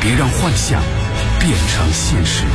别让幻想变成现实。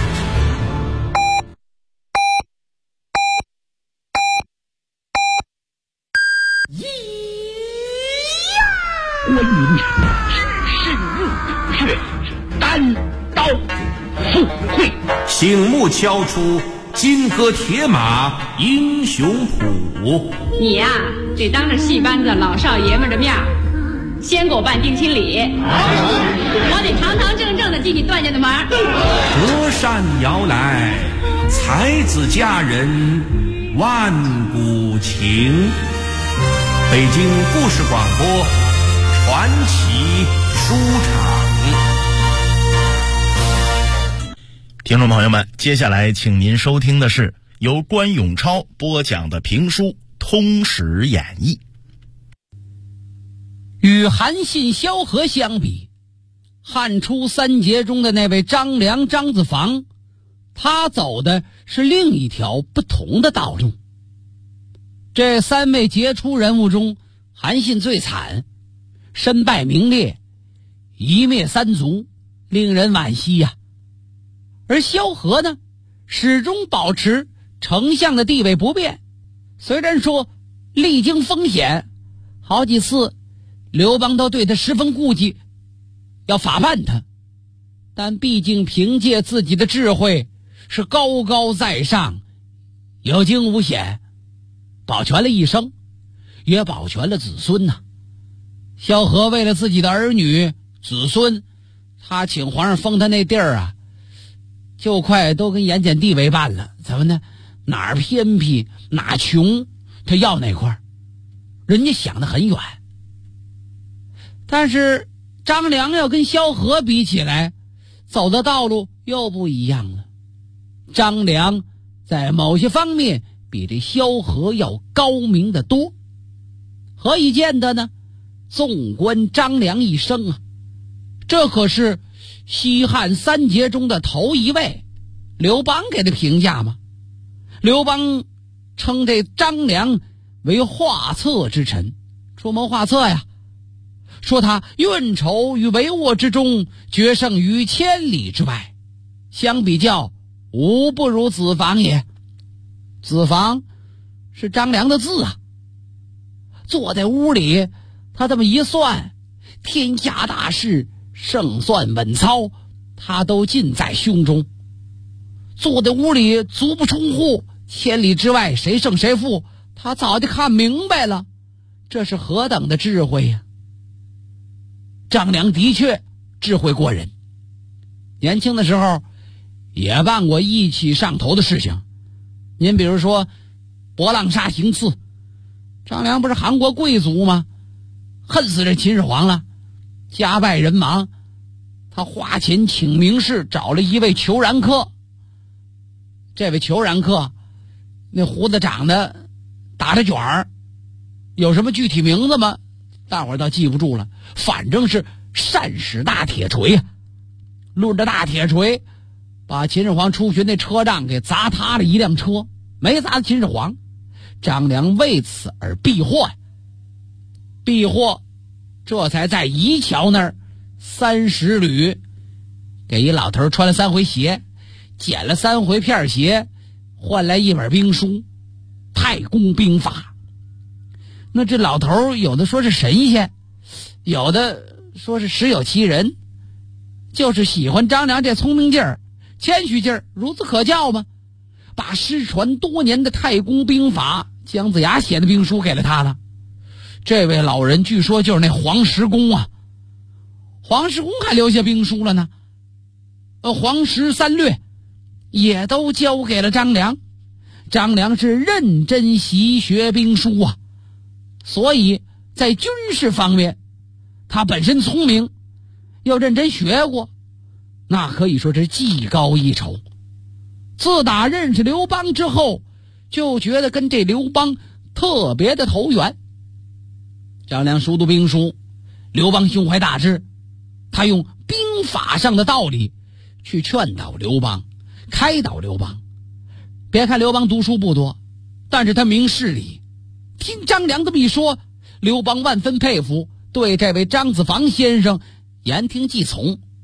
关云长只身入虎穴，单刀赴会， 醒目敲出金戈铁马英雄谱。 你呀，得当着戏班子老少爷们的面先给我办定亲礼，我得堂堂正正的进你段家的门。 隔山遥来，才子佳人万古情。北京故事广播传奇书场。 听众朋友们，接下来请您收听的是由关永超播讲的评书《通史演义》。 与韩信、萧何相比，汉初三杰中的那位张良、张子房，他走的是另一条不同的道路。这三位杰出人物中，韩信最惨，身败名裂，一灭三族，令人惋惜呀。而萧何呢，始终保持丞相的地位不变，虽然说历经风险，好几次刘邦都对他十分顾忌，要法办他，但毕竟凭借自己的智慧是高高在上，有惊无险，保全了一生，也保全了子孙呐。萧何为了自己的儿女子孙，他请皇上封他那地儿啊，就快都跟盐碱地为伴了。怎么呢？哪儿偏僻哪穷，他要哪块，人家想得很远。但是张良要跟萧何比起来，走的道路又不一样了。张良在某些方面比这萧何要高明得多。何以见得呢？纵观张良一生啊，这可是西汉三杰中的头一位。刘邦给他评价嘛，刘邦称这张良为画策之臣，出谋划策呀，说他运筹于帷幄之中，决胜于千里之外，相比较无不如子房也。子房是张良的字啊，坐在屋里他这么一算，天下大事胜算稳操他都尽在胸中。坐在屋里足不出户，千里之外谁胜谁负他早就看明白了，这是何等的智慧呀！张良的确智慧过人，年轻的时候也办过义气上头的事情。您比如说博浪沙行刺，张良不是韩国贵族吗？恨死这秦始皇了，家败人亡，他花钱请名士找了一位虬髯客。这位虬髯客那胡子长得打着卷儿，有什么具体名字吗？大伙儿倒记不住了，反正是善使大铁锤啊，抡着大铁锤把秦始皇出巡那车仗给砸塌了一辆车，没砸秦始皇。张良为此而避祸，这才在夷桥那儿30旅给一老头穿了3回鞋，捡了3回片鞋，换来一本兵书《太公兵法》。那这老头有的说是神仙，有的说是实有其人，就是喜欢张良这聪明劲儿、谦虚劲儿，孺子可教吗？把失传多年的《太公兵法》姜子牙写的兵书给了他了。这位老人据说就是那黄石公啊，黄石公还留下兵书了呢。黄石三略也都交给了张良。张良是认真习学兵书啊，所以在军事方面他本身聪明，又认真学过，那可以说是技高一筹。自打认识刘邦之后，就觉得跟这刘邦特别的投缘。张良熟读兵书，刘邦胸怀大志，他用兵法上的道理去劝导刘邦，开导刘邦。别看刘邦读书不多，但是他明事理。听张良这么一说，刘邦万分佩服，对这位张子房先生言听计从。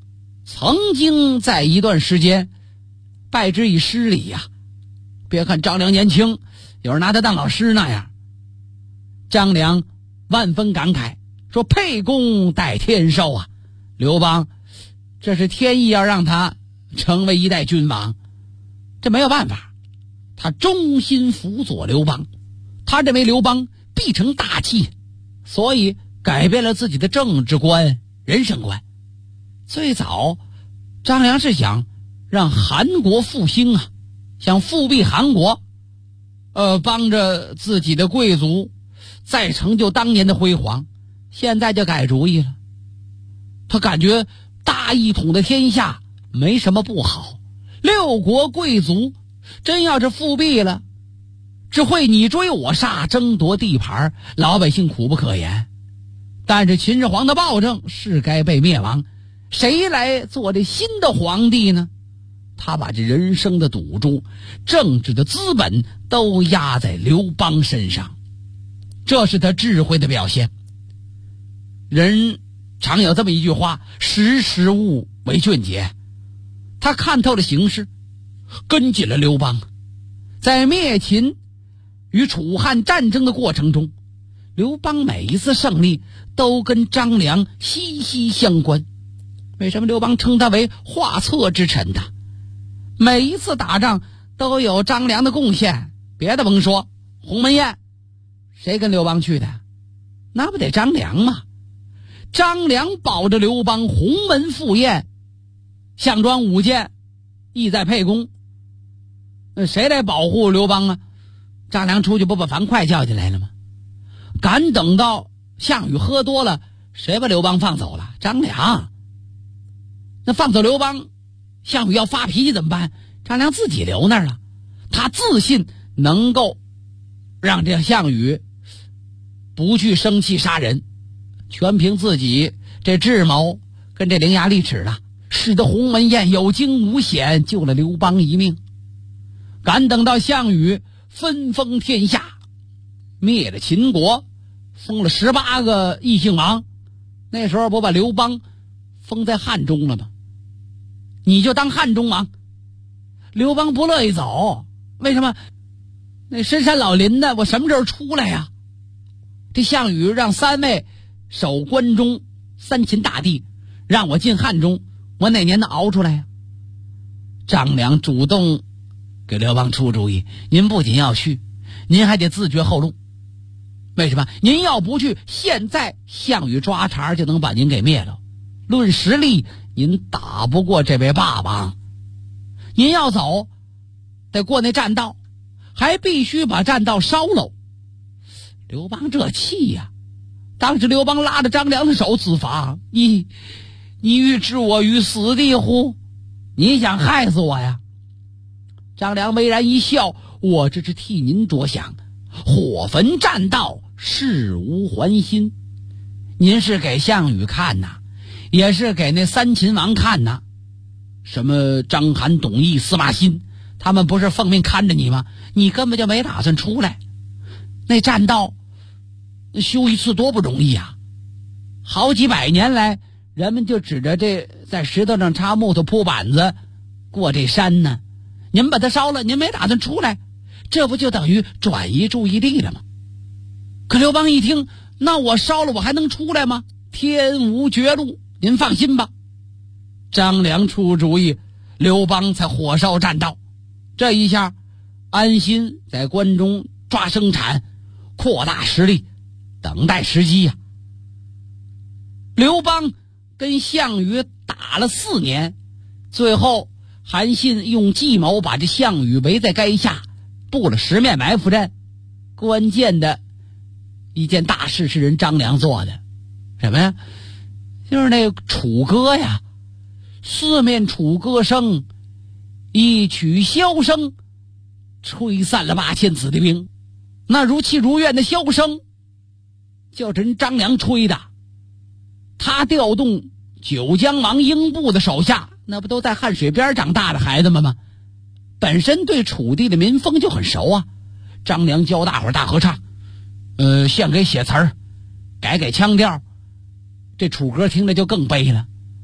曾经在一段时间拜之以师礼呀。别看张良年轻，有人拿他当老师那样。张良万分感慨，说沛公待天寿啊，刘邦这是天意要让他成为一代君王，这没有办法，他忠心辅佐刘邦，他认为刘邦必成大器，所以改变了自己的政治观、人生观。最早张良是想让韩国复兴啊，想复辟韩国，帮着自己的贵族再成就当年的辉煌。现在就改主意了，他感觉大一统的天下没什么不好，六国贵族真要是复辟了，只会你追我杀，争夺地盘，老百姓苦不可言。但是秦始皇的暴政是该被灭亡，谁来做这新的皇帝呢？他把这人生的赌注、政治的资本都压在刘邦身上，这是他智慧的表现。人常有这么一句话，识时务为俊杰。他看透了形势，跟紧了刘邦。在灭秦与楚汉战争的过程中，刘邦每一次胜利都跟张良息息相关。为什么刘邦称他为画策之臣呢？每一次打仗都有张良的贡献，别的甭说，鸿门宴谁跟刘邦去的？那不得张良吗？张良保着刘邦鸿门赴宴，项庄舞剑，意在沛公。那谁来保护刘邦啊？张良出去不把樊哙叫进来了吗？赶等到项羽喝多了，谁把刘邦放走了？张良。那放走刘邦，项羽要发脾气怎么办？张良自己留那儿了。他自信能够让这项羽不去生气杀人，全凭自己这智谋跟这伶牙俐齿的，使得鸿门宴有惊无险，救了刘邦一命。赶等到项羽分封天下，灭了秦国，封了18个异姓王，那时候不把刘邦封在汉中了吗？你就当汉中王。刘邦不乐意走，为什么？那深山老林的，我什么时候出来呀？这项羽让3位守关中3秦大地，让我进汉中，我哪年能熬出来呀？张良主动给刘邦出主意，您不仅要去，您还得自绝后路。为什么？您要不去，现在项羽抓茬就能把您给灭了。论实力，您打不过这位霸王。您要走，得过那栈道，还必须把栈道烧了。刘邦这气呀！当时刘邦拉着张良的手自罚：你欲置我于死地乎？你想害死我呀？张良微然一笑：我这是替您着想，火焚栈道，事无还心。您是给项羽看呐，也是给那3秦王看呐。什么章邯、董翳、司马欣，他们不是奉命看着你吗？你根本就没打算出来。那栈道修一次多不容易啊，好几百年来人们就指着这在石头上插木头铺板子过这山呢。您把它烧了，您没打算出来，这不就等于转移注意力了吗？可刘邦一听，那我烧了我还能出来吗？天无绝路，您放心吧。张良出主意，刘邦才火烧栈道。这一下安心在关中抓生产，扩大实力，等待时机呀。刘邦跟项羽打了4年，最后韩信用计谋把这项羽围在垓下，布了10面埋伏阵。关键的一件大事是人张良做的，什么呀？就是那楚歌呀，4面楚歌声，一曲箫声，吹散了8000子弟兵。那如泣如怨的箫声就是人张良吹的。他调动九江王英布的手下，那不都在汉水边长大的孩子们吗？本身对楚地的民风就很熟啊。张良教大伙儿大合唱，献给写词儿，改腔调，这楚歌听着就更悲了。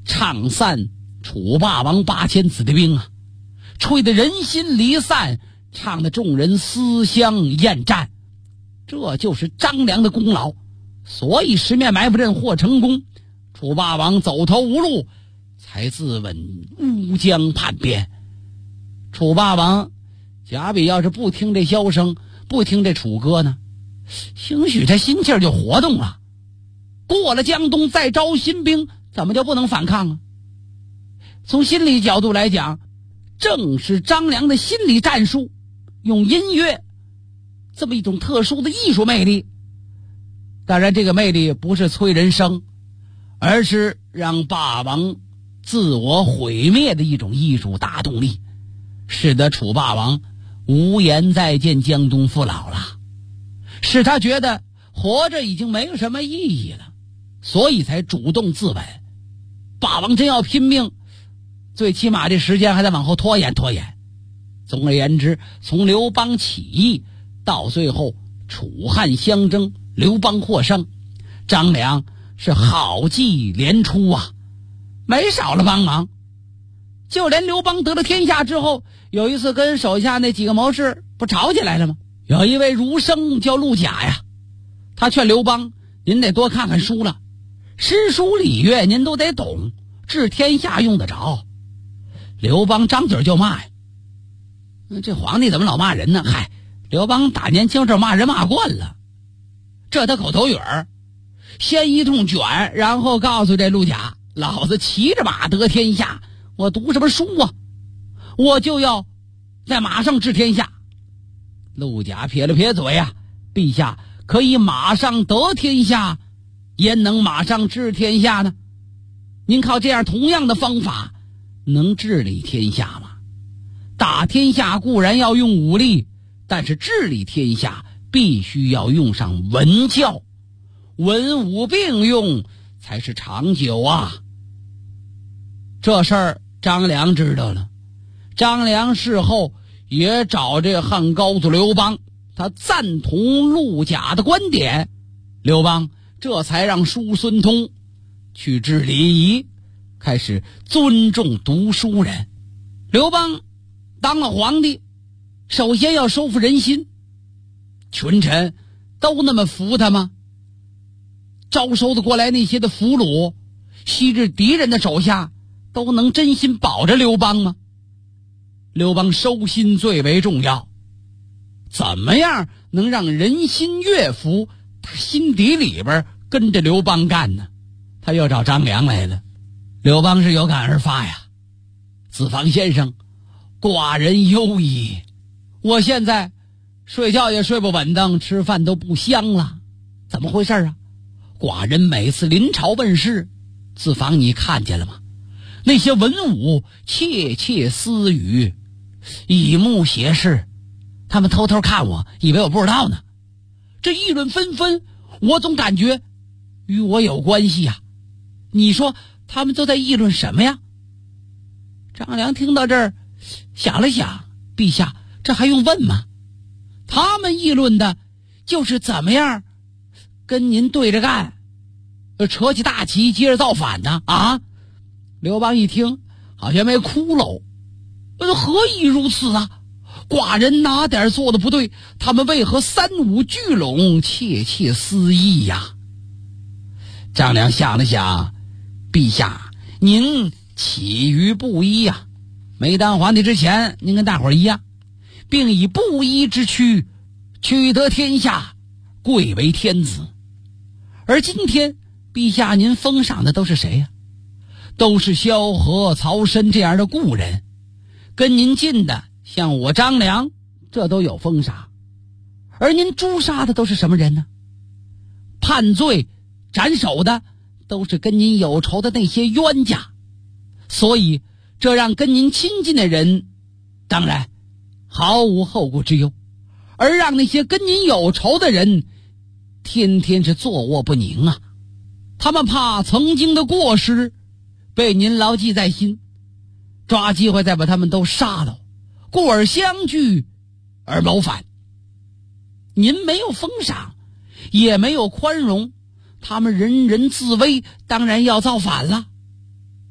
唱散楚霸王8000子弟兵啊，吹得人心离散，唱得众人思乡厌战。这就是张良的功劳，所以十面埋伏阵获成功，楚霸王走投无路，才自刎乌江畔边。楚霸王贾比要是不听这箫声，不听这楚歌呢，兴许他心气儿就活动了，过了江东再招新兵，怎么就不能反抗啊？从心理角度来讲，正是张良的心理战术，用音乐这么一种特殊的艺术魅力。当然这个魅力不是催人生，而是让霸王自我毁灭的一种艺术大动力，使得楚霸王无颜再见江东父老了，使他觉得活着已经没有什么意义了，所以才主动自刎。霸王真要拼命，最起码这时间还得往后拖延拖延。总而言之，从刘邦起义到最后楚汉相争，刘邦获胜，张良是好计连出啊，没少了帮忙。就连刘邦得了天下之后，有一次跟手下那几个谋士不吵起来了吗？有一位儒生叫陆贾呀，他劝刘邦，您得多看看书了，诗书礼乐您都得懂，治天下用得着。刘邦张嘴就骂呀，这皇帝怎么老骂人呢？嗨，刘邦打年轻这骂人骂惯了，这他口头语儿，先一通卷，然后告诉这陆贾，老子骑着马得天下，我读什么书啊？我就要在马上治天下。陆贾撇了撇嘴啊，陛下可以马上得天下，焉能马上治天下呢？您靠这样同样的方法能治理天下吗？打天下固然要用武力，但是治理天下必须要用上文教，文武并用才是长久啊。这事儿张良知道了，张良事后也找这汉高祖刘邦，他赞同陆贾的观点，刘邦这才让叔孙通去治礼仪，开始尊重读书人。刘邦当了皇帝，首先要收复人心，群臣都那么服他吗？招收的过来那些的俘虏，昔日敌人的手下，都能真心保着刘邦吗？刘邦收心最为重要，怎么样能让人心悦服，他心底里边跟着刘邦干呢？他又找张良来了。刘邦是有感而发呀，子房先生，寡人忧矣，我现在睡觉也睡不稳当，吃饭都不香了，怎么回事啊？寡人每次临朝问事，子房你看见了吗？那些文武窃窃私语，以目挟视，他们偷偷看我，以为我不知道呢。这议论纷纷，我总感觉与我有关系呀。你说他们都在议论什么呀？张良听到这儿想了想，陛下，这还用问吗？他们议论的就是怎么样跟您对着干，扯起大旗接着造反呢啊！刘邦一听好像没窟窿，何以如此啊？寡人哪点做的不对？他们为何三五聚拢，窃窃私议呀？张良想了想，陛下您起于布衣呀，没当皇帝之前您跟大伙儿一样，并以布衣之躯取得天下，贵为天子。而今天陛下您封赏的都是谁呀？都是萧何、曹参这样的故人，跟您近的像我张良，这都有封赏。而您诛杀的都是什么人呢？判罪斩首的都是跟您有仇的那些冤家，所以这让跟您亲近的人当然毫无后顾之忧，而让那些跟您有仇的人天天是坐卧不宁啊。他们怕曾经的过失被您牢记在心，抓机会再把他们都杀了，故而相聚而谋反。您没有封赏，也没有宽容，他们人人自危，当然要造反了。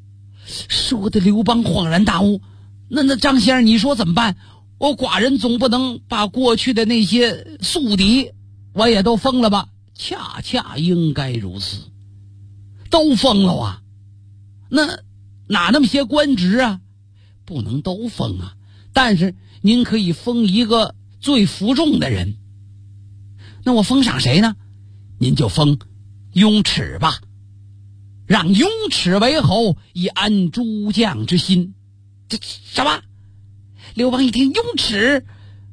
说的刘邦恍然大悟。那张先生，你说怎么办？我寡人总不能把过去的那些宿敌我也都封了吧？恰恰应该如此，都封了啊。那哪那么些官职啊？不能都封啊，但是您可以封一个最服众的人。那我封赏谁呢？您就封雍齿吧，让雍齿为侯，以安诸将之心。这什么？刘邦一听雍齿，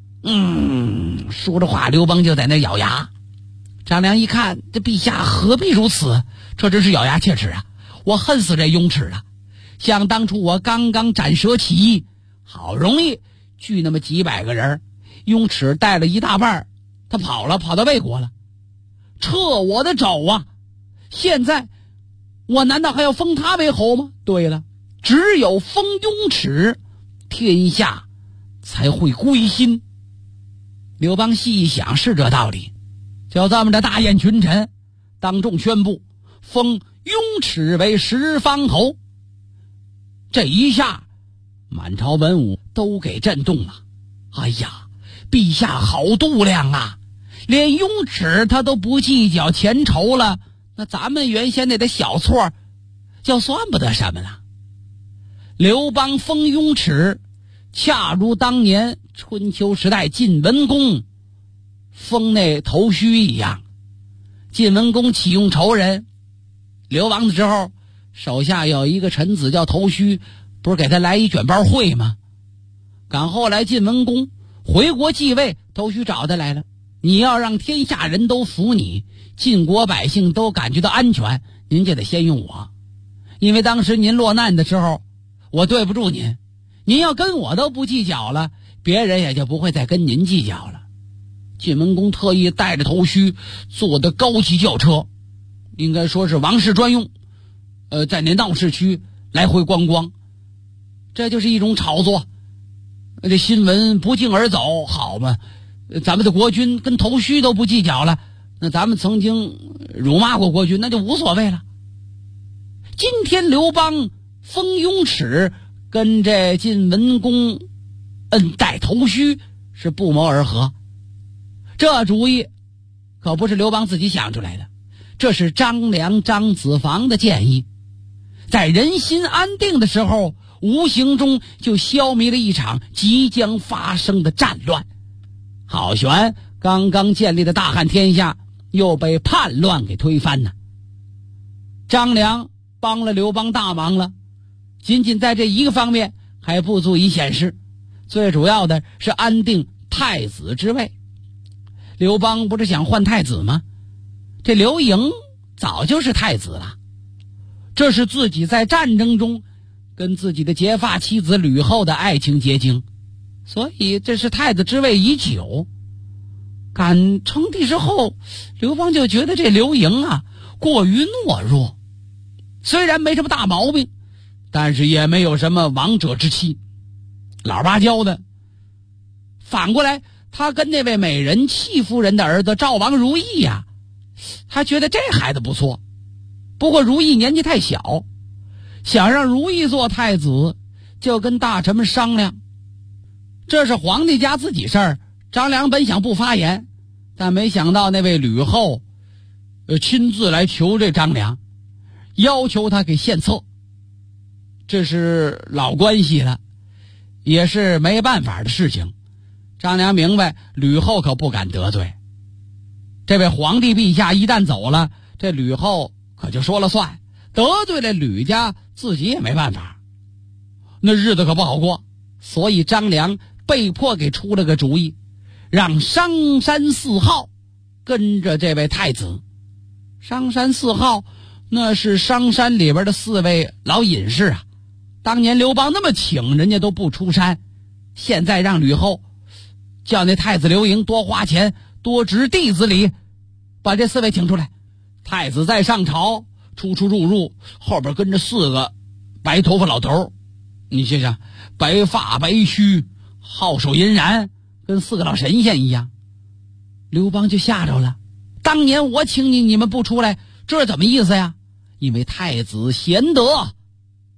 说着话，刘邦就在那咬牙。张良一看，这陛下何必如此？这真是咬牙切齿啊！我恨死这雍齿了。想当初我刚刚斩蛇起义，好容易聚那么几百个人，雍齿带了一大半，他跑到魏国了，撤我的肘啊！现在我难道还要封他为侯吗？对了，只有封雍齿，天下才会归心。刘邦细一想，是这道理，就这么着大宴群臣，当众宣布封雍齿为十方侯。这一下满朝文武都给震动了。哎呀，陛下好度量啊，连雍齿他都不计较钱仇了，那咱们原先那点小错就算不得什么了。刘邦封雍齿，恰如当年春秋时代晋文公封那头须一样。晋文公启用仇人，流亡的时候，手下有一个臣子叫头须，不是给他来一卷包会吗？赶后来晋文公回国继位，头须找他来了，你要让天下人都服你，晋国百姓都感觉到安全，您就得先用我。因为当时您落难的时候，我对不住您，您要跟我都不计较了，别人也就不会再跟您计较了。晋文公特意带着头须坐的高级轿车，应该说是王室专用，在那闹市区来回观光，这就是一种炒作。这新闻不胫而走，好嘛，咱们的国君跟头须都不计较了，那咱们曾经辱骂过国君，那就无所谓了。今天刘邦封雍齿，跟这晋文公恩待头须是不谋而合。这主意可不是刘邦自己想出来的，这是张良、张子房的建议。在人心安定的时候，无形中就消弭了一场即将发生的战乱。好悬刚刚建立的大汉天下又被叛乱给推翻了。张良帮了刘邦大忙了，仅仅在这一个方面还不足以显示，最主要的是安定太子之位。刘邦不是想换太子吗？这刘盈早就是太子了，这是自己在战争中跟自己的结发妻子吕后的爱情结晶，所以这是太子之位已久。赶称帝之后，刘邦就觉得这刘盈啊过于懦弱，虽然没什么大毛病，但是也没有什么王者之气，老芭蕉的。反过来他跟那位美人戚夫人的儿子赵王如意呀，他觉得这孩子不错，不过如意年纪太小，想让如意做太子，就跟大臣们商量。这是皇帝家自己事儿，张良本想不发言，但没想到那位吕后亲自来求这张良，要求他给献策。这是老关系了，也是没办法的事情。张良明白吕后可不敢得罪，这位皇帝陛下一旦走了，这吕后可就说了算，得罪了吕家自己也没办法，那日子可不好过。所以张良被迫给出了个主意，让商山四号跟着这位太子。商山四号那是商山里边的4位老隐士啊，当年刘邦那么请人家都不出山，现在让吕后叫那太子刘盈多花钱多值弟子礼，把这4位请出来。太子在上朝，出出入入后边跟着4个白头发老头，你想想，白发白须，皓首银髯，跟4个老神仙一样。刘邦就吓着了，当年我请你，你们不出来，这是怎么意思呀？因为太子贤德，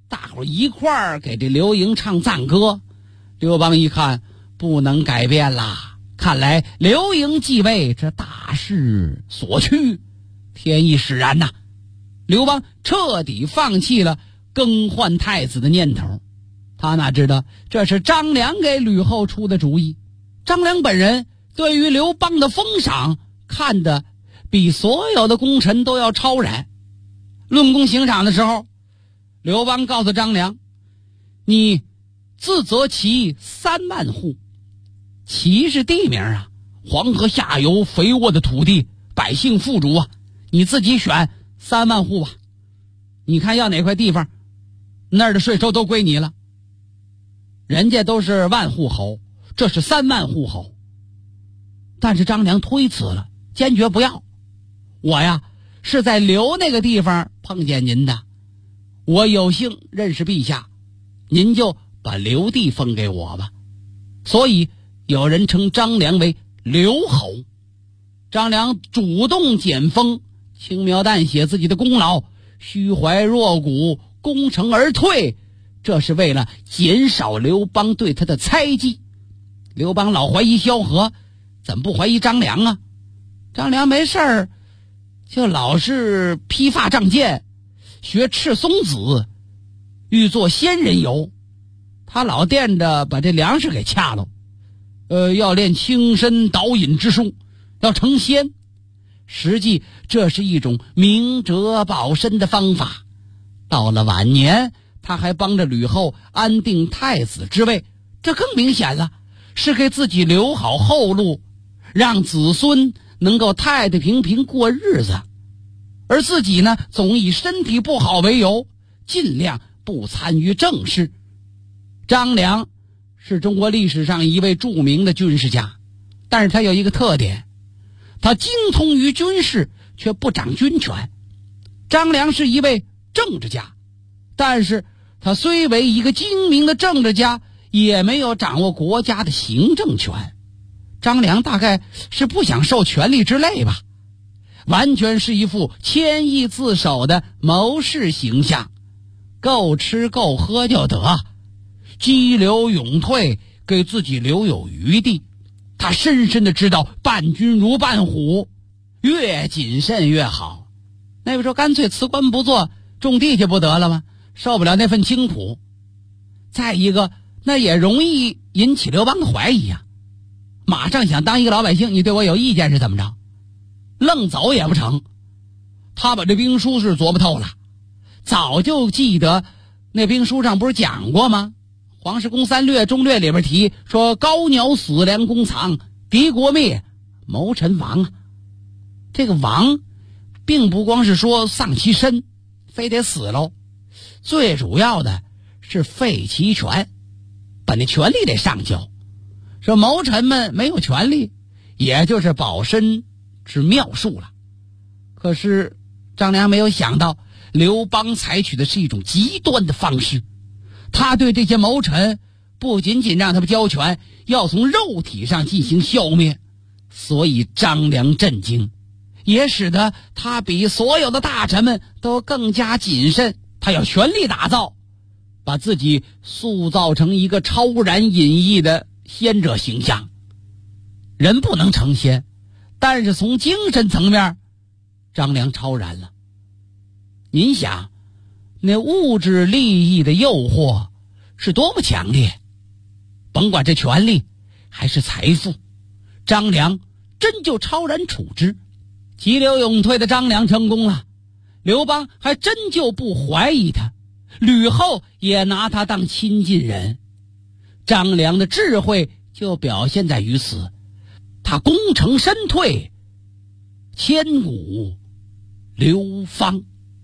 大伙一块儿给这刘盈唱赞歌。刘邦一看不能改变啦，看来刘盈继位，这大势所趋，天意使然呐。刘邦彻底放弃了更换太子的念头。他哪知道这是张良给吕后出的主意。张良本人对于刘邦的封赏看得比所有的功臣都要超然。论功行赏的时候，刘邦告诉张良，你自择其3万户，其是地名啊，黄河下游肥沃的土地，百姓富足啊，你自己选3万户吧，你看要哪块地方，那儿的税收都归你了。人家都是万户侯，这是3万户侯。但是张良推辞了，坚决不要。我呀是在刘那个地方碰见您的，我有幸认识陛下，您就把刘地封给我吧。所以有人称张良为刘侯。张良主动减封，轻描淡写自己的功劳，虚怀若谷，攻城而退，这是为了减少刘邦对他的猜忌。刘邦老怀疑萧何，怎么不怀疑张良啊？张良没事儿就老是披发仗剑，学赤松子，欲做仙人游。他老惦着把这粮食给掐了，要练轻身导引之术，要成仙。实际这是一种明哲保身的方法。到了晚年，他还帮着吕后安定太子之位，这更明显了，是给自己留好后路，让子孙能够太太平平过日子。而自己呢，总以身体不好为由，尽量不参与政事。张良是中国历史上一位著名的军事家，但是他有一个特点，他精通于军事，却不掌军权。张良是一位政治家，但是他虽为一个精明的政治家，也没有掌握国家的行政权。张良大概是不想受权力之累吧，完全是一副谦抑自守的谋士形象，够吃够喝就得，激流勇退，给自己留有余地。他深深地知道伴君如伴虎，越谨慎越好。那个时候干脆辞官不做，种地去不得了吗？受不了那份清苦。再一个，那也容易引起刘邦的怀疑啊。马上想当一个老百姓，你对我有意见是怎么着？愣走也不成。他把这兵书是琢磨透了，早就记得那兵书上不是讲过吗？黄石公三略中略里边提说，高鸟死，良弓藏，敌国灭，谋臣亡啊。这个亡并不光是说丧其身，非得死喽，最主要的是废其权，把那权力得上交。说谋臣们没有权力，也就是保身之妙术了。可是张良没有想到，刘邦采取的是一种极端的方式。他对这些谋臣不仅仅让他们交权，要从肉体上进行消灭。所以张良震惊，也使得他比所有的大臣们都更加谨慎。他要全力打造，把自己塑造成一个超然隐逸的仙者形象。人不能成仙，但是从精神层面，张良超然了。您想，那物质利益的诱惑是多么强烈，甭管这权力还是财富，张良真就超然处之。急流勇退的张良成功了，刘邦还真就不怀疑他，吕后也拿他当亲近人。张良的智慧就表现在于此，他功成身退，千古流芳。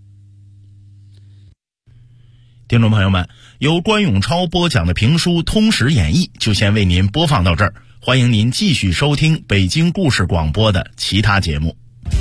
听众朋友们，由关永超播讲的评书《通史演义》就先为您播放到这儿，欢迎您继续收听北京故事广播的其他节目。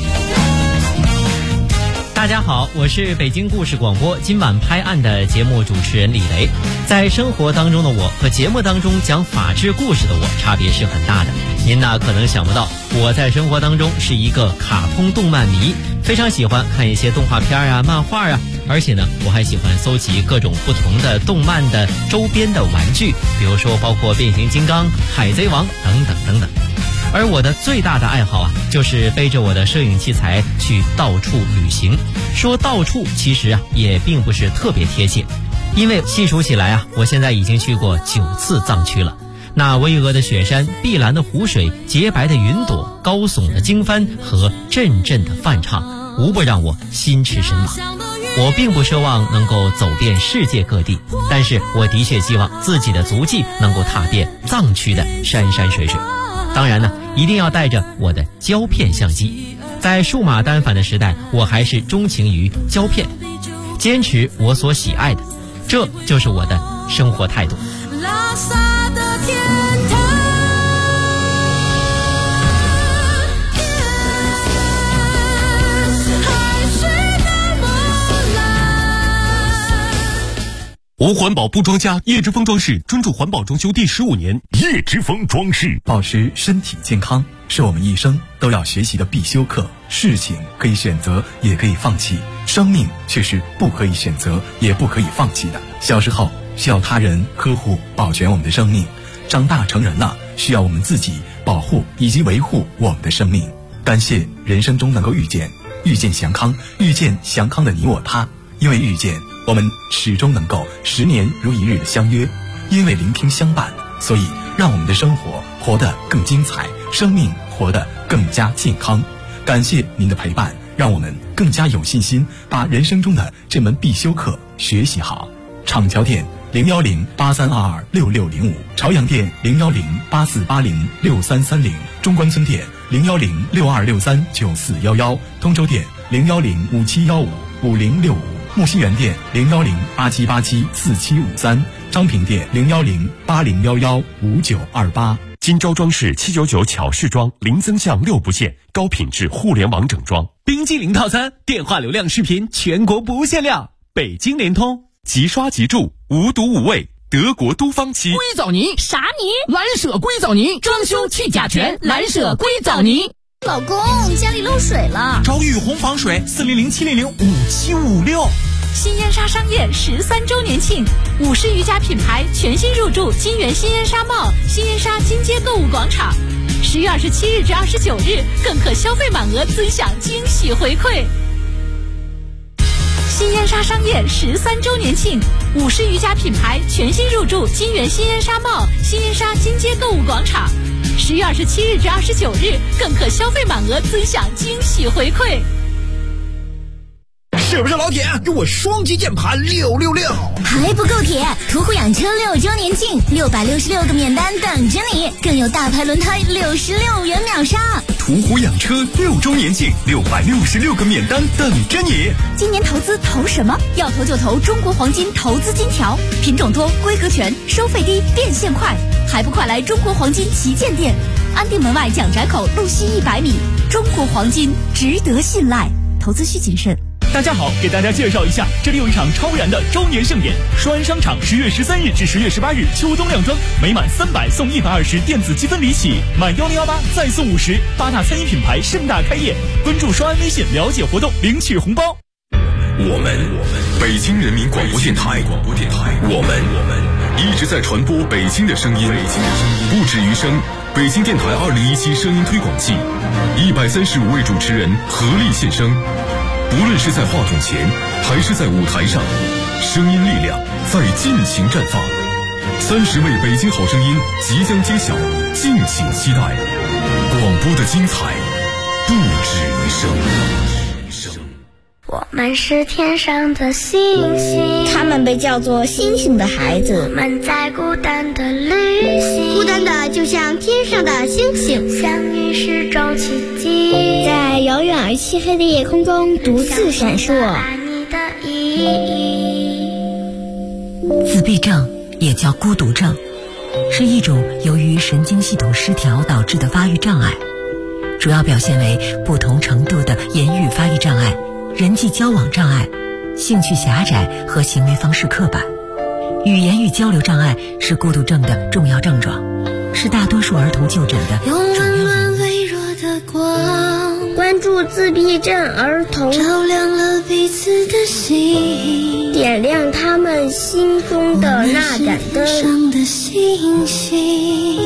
大家好，我是北京故事广播今晚拍案的节目主持人李雷。在生活当中的我和节目当中讲法治故事的我差别是很大的。您呢可能想不到，我在生活当中是一个卡通动漫迷，非常喜欢看一些动画片啊、漫画啊， 而且呢，我还喜欢搜集各种不同的动漫的周边的玩具，比如说包括变形金刚、海贼王等等等等。而我的最大的爱好啊，就是背着我的摄影器材去到处旅行。说到处其实啊也并不是特别贴切，因为细数起来啊，我现在已经去过9次藏区了。那巍峨的雪山、碧蓝的湖水、洁白的云朵、高耸的经幡和阵阵的梵唱，无不让我心驰神往。我并不奢望能够走遍世界各地，但是我的确希望自己的足迹能够踏遍藏区的山山水水。当然呢，一定要带着我的胶片相机。在数码单反的时代，我还是钟情于胶片，坚持我所喜爱的，这就是我的生活态度。 拉萨的天堂，还是那么蓝。 无环保不装家，叶之峰装饰专注环保装修第15年。叶之峰装饰， 保持身体健康是我们一生都要学习的必修课。事情可以选择，也可以放弃，生命却是不可以选择，也不可以放弃的。小时候需要他人呵护保全我们的生命，长大成人了需要我们自己保护以及维护我们的生命。感谢人生中能够遇见祥康，遇见祥康的你我他。因为遇见，我们始终能够10年如一日的相约；因为聆听相伴，所以让我们的生活活得更精彩，生命活得更加健康。感谢您的陪伴，让我们更加有信心把人生中的这门必修课学习好。厂桥店01083226605，朝阳店01084806330，中关村店01062639411，通州店01057155065，木樨园店01087874753，昌平店01080115928。 金招装饰799巧饰装，零增项6不限，高品质互联网整装。 冰激凌套餐，电话流量视频全国不限量。北京联通， 即刷即住，无毒无味，德国都芳漆。 硅藻泥啥泥？ 蓝舍硅藻泥，装修去甲醛，蓝舍硅藻泥。 老公，家里漏水了， 找雨虹防水，400-700-5756。 新燕莎商业13周年庆，50余家品牌全新入驻金源新燕莎茂、新燕莎金街购物广场。10月27日至29日，更可消费满额尊享惊喜回馈。新燕莎商业13周年庆，50余家品牌全新入驻金源新燕莎茂、新燕莎金街购物广场。10月27日至29日，更可消费满额尊享惊喜回馈。 是不是老铁？给我双击键盘666！ 还不够铁！途虎养车6周年庆，666个免单等着你，更有大牌轮胎66元秒杀。 途虎养车6周年庆，666个免单等着你。 今年投资投什么？要投就投中国黄金投资金条，品种多，规格全，收费低，变现快，还不快来中国黄金旗舰店？安定门外蒋宅口路西100米，中国黄金值得信赖，投资需谨慎。 大家好，给大家介绍一下，这里有一场超燃的周年盛典，双安商场10月13日至10月18日秋冬靓装，每满300送120电子积分礼起，满1018再送50，8大餐饮品牌盛大开业，关注双安微信了解活动，领取红包。 我们北京人民广播电台，我们一直在传播北京的声音，不止于声。北京电台2017声音推广季，135位主持人合力献声。无论是在话筒前还是在舞台上，声音力量在尽情绽放。30位北京好声音即将揭晓，敬请期待。广播的精彩不止于声。 我们是天上的星星， 他们被叫做星星的孩子。 我们在孤单的旅行， 孤单的就像天上的星星， 相遇是种奇迹， 在遥远而漆黑的夜空中独自闪烁。 你的意义。 自闭症也叫孤独症，是一种由于神经系统失调导致的发育障碍，主要表现为不同程度的言语发育障碍、人际交往障碍、兴趣狭窄和行为方式刻板。语言与交流障碍是孤独症的重要症状，是大多数儿童就诊的主要原因。 微弱的光， 关注助自闭症儿童， 照亮了彼此的心， 点亮他们心中的那盏灯。 上的星星，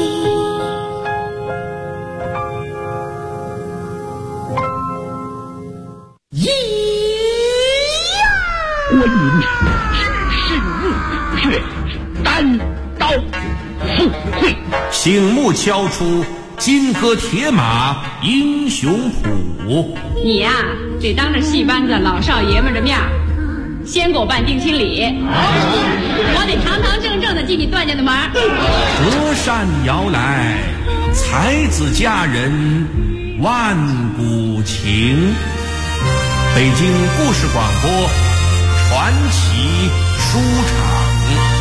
观音只是入穴，单刀赴会， 醒目敲出金戈铁马英雄谱。 你呀，得当着戏班子老少爷们的面先给我办定亲礼，我得堂堂正正的进你段家的门。 隔山遥来，才子佳人万古情。北京故事广播传奇书场。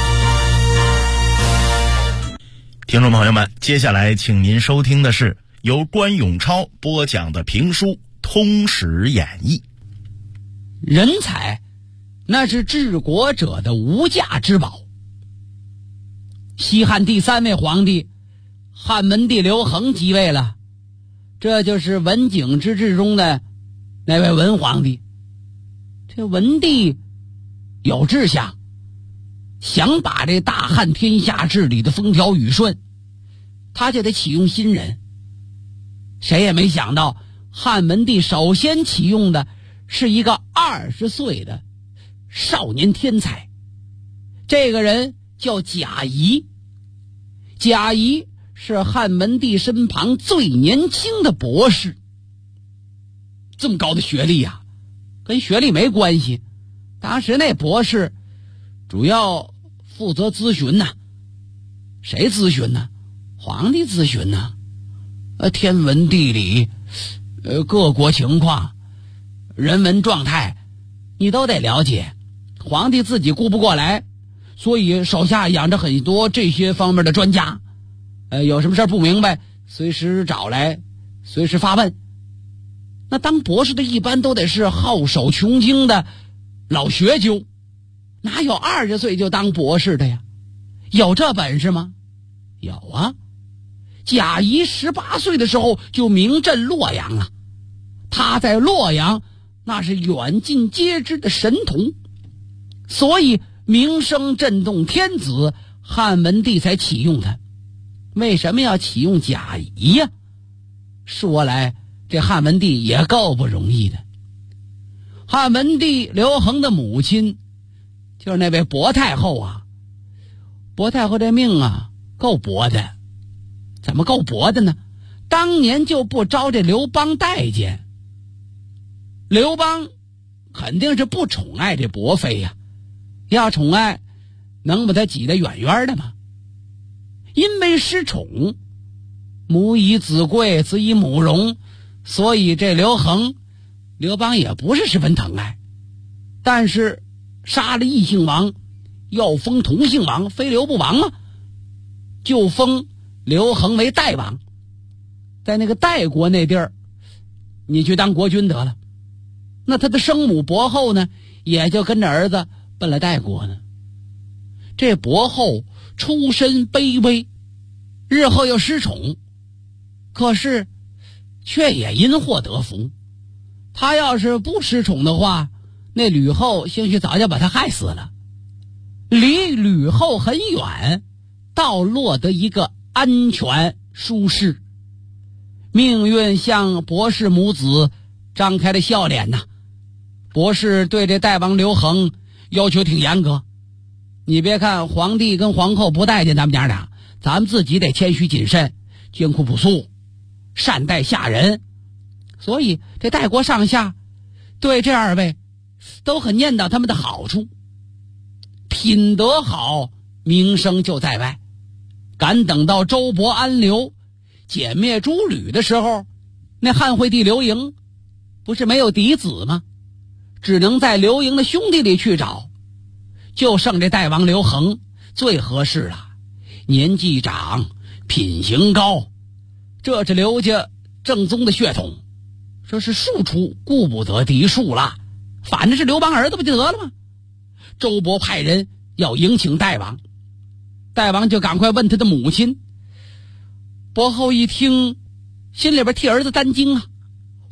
听众朋友们，接下来请您收听的是由关永超播讲的评书《通史演义》。 人才那是治国者的无价之宝。西汉第3位皇帝汉文帝刘恒即位了，这就是文景之治中的那位文皇帝。这文帝有志向，想把这大汉天下治理的风调雨顺，他就得启用新人。谁也没想到，汉文帝首先启用的是一个20岁的少年天才。这个人叫贾谊。贾谊是汉文帝身旁最年轻的博士。这么高的学历啊，跟学历没关系。当时那博士主要负责咨询呐。谁咨询呢？皇帝咨询呢。天文地理，各国情况，人文状态，你都得了解。皇帝自己顾不过来，所以手下养着很多这些方面的专家。有什么事不明白，随时找来，随时发问。那当博士的一般都得是好手穷经的老学究，哪有20岁就当博士的呀？有这本事吗？有啊。贾谊18岁的时候就名震洛阳了，他在洛阳那是远近皆知的神童，所以名声震动天子，汉文帝才启用他。为什么要启用贾谊呀？说来这汉文帝也够不容易的。汉文帝刘恒的母亲就是那位薄太后啊。薄太后这命啊够薄的。怎么够薄的呢？当年就不招这刘邦待见。刘邦肯定是不宠爱这薄妃呀，要宠爱能把他挤得远远的吗？因为失宠，母以子贵，子以母荣，所以这刘邦也不是十分疼爱。但是杀了异姓王，要封同姓王，非刘不王啊，就封刘恒为代王，在那个代国那地儿，你去当国君得了。那他的生母薄后呢，也就跟着儿子奔了代国呢。这薄后出身卑微，日后又失宠，可是却也因祸得福。他要是不失宠的话，那吕后兴许早就把他害死了。离吕后很远，倒落得一个安全舒适。命运向博士母子张开了笑脸呐。博士对这代王刘恒要求挺严格，你别看皇帝跟皇后不待见咱们娘俩，咱们自己得谦虚谨慎，艰苦朴素，善待下人。所以这代国上下对这2位都很念叨他们的好处，品德好，名声就在外。敢等到周勃安刘歼灭诸吕的时候，那汉惠帝刘盈不是没有嫡子吗？只能在刘盈的兄弟里去找，就剩这代王刘恒最合适了。年纪长，品行高，这是刘家正宗的血统，这是庶出，顾不得嫡庶了，反正是刘邦儿子不就得了吗？周勃派人要迎请代王，代王就赶快问他的母亲。伯后一听，心里边替儿子担惊啊，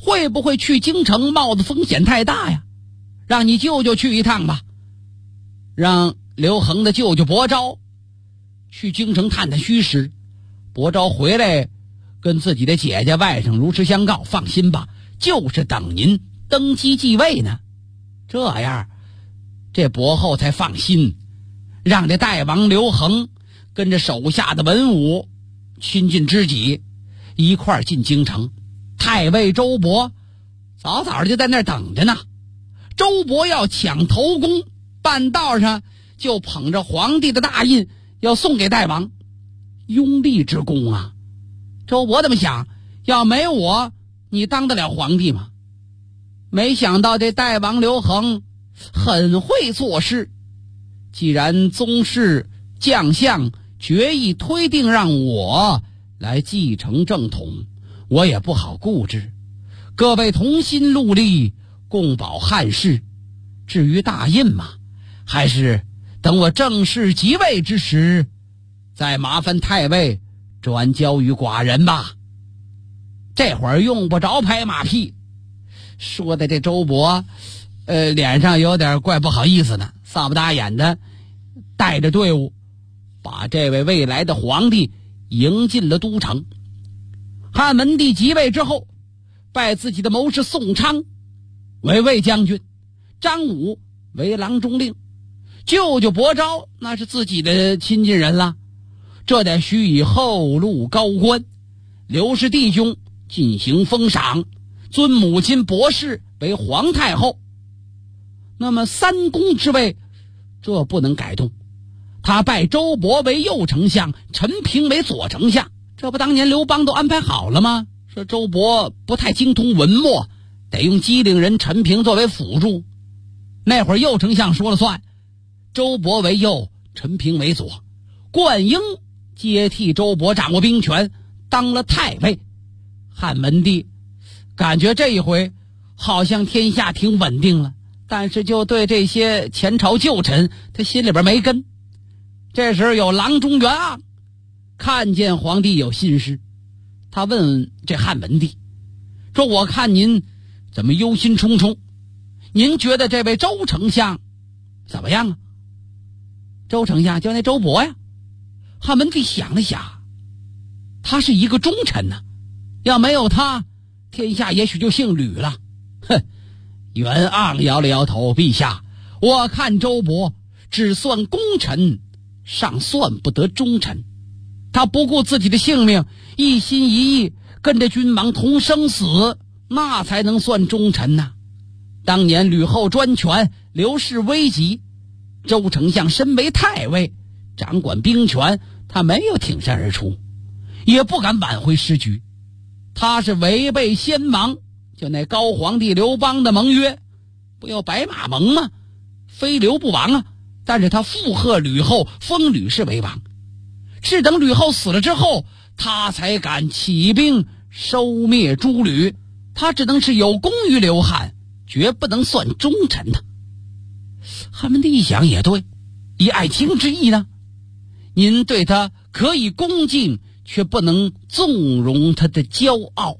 会不会去京城冒的风险太大呀？让你舅舅去一趟吧。让刘恒的舅舅伯昭去京城探探虚实。伯昭回来跟自己的姐姐外甥如实相告，放心吧，就是等您登基继位呢。这样这伯后才放心，让这代王刘恒跟着手下的文武亲近知己一块儿进京城。太尉周勃早早就在那儿等着呢。周勃要抢头功，半道上就捧着皇帝的大印要送给代王，拥立之功啊。周勃这么想，要没我你当得了皇帝吗？没想到这代王刘恒很会做事，既然宗室将相决议推定让我来继承正统，我也不好固执，各位同心戮力，共保汉室。至于大印嘛，还是等我正式即位之时，再麻烦太尉转交于寡人吧。这会儿用不着拍马屁，说的这周勃脸上有点怪不好意思呢，撒不打眼的带着队伍把这位未来的皇帝迎进了都城。汉文帝即位之后，拜自己的谋士宋昌为卫将军，张武为郎中令，舅舅伯昭那是自己的亲近人了，这得许以后禄高官，刘氏弟兄进行封赏，尊母亲伯氏为皇太后。那么三公之位这不能改动，他拜周勃为右丞相，陈平为左丞相，这不当年刘邦都安排好了吗？说周勃不太精通文墨，得用机灵人陈平作为辅助。那会儿右丞相说了算，周勃为右，陈平为左。灌婴接替周勃掌握兵权，当了太尉。汉文帝感觉这一回好像天下挺稳定了，但是就对这些前朝旧臣他心里边没根。这时候有郎中袁盎看见皇帝有心事，他问这汉文帝说，我看您怎么忧心忡忡，您觉得这位周丞相怎么样啊？周丞相就那周勃呀。汉文帝想了想，他是一个忠臣呐，要没有他，天下也许就姓吕了。哼！袁盎摇了摇头，陛下，我看周勃只算功臣，尚算不得忠臣。他不顾自己的性命，一心一意跟着君王同生死，那才能算忠臣呐。当年吕后专权，刘氏危急，周丞相身为太尉，掌管兵权，他没有挺身而出，也不敢挽回失局。他是违背先王就那高皇帝刘邦的盟约，不要白马盟吗？非刘不亡啊！但是他附和吕后，封吕氏为王，是等吕后死了之后，他才敢起兵收灭诸吕。他只能是有功于刘汉，绝不能算忠臣的。汉文帝一想也对，以爱卿之意呢，您对他可以恭敬，却不能纵容他的骄傲。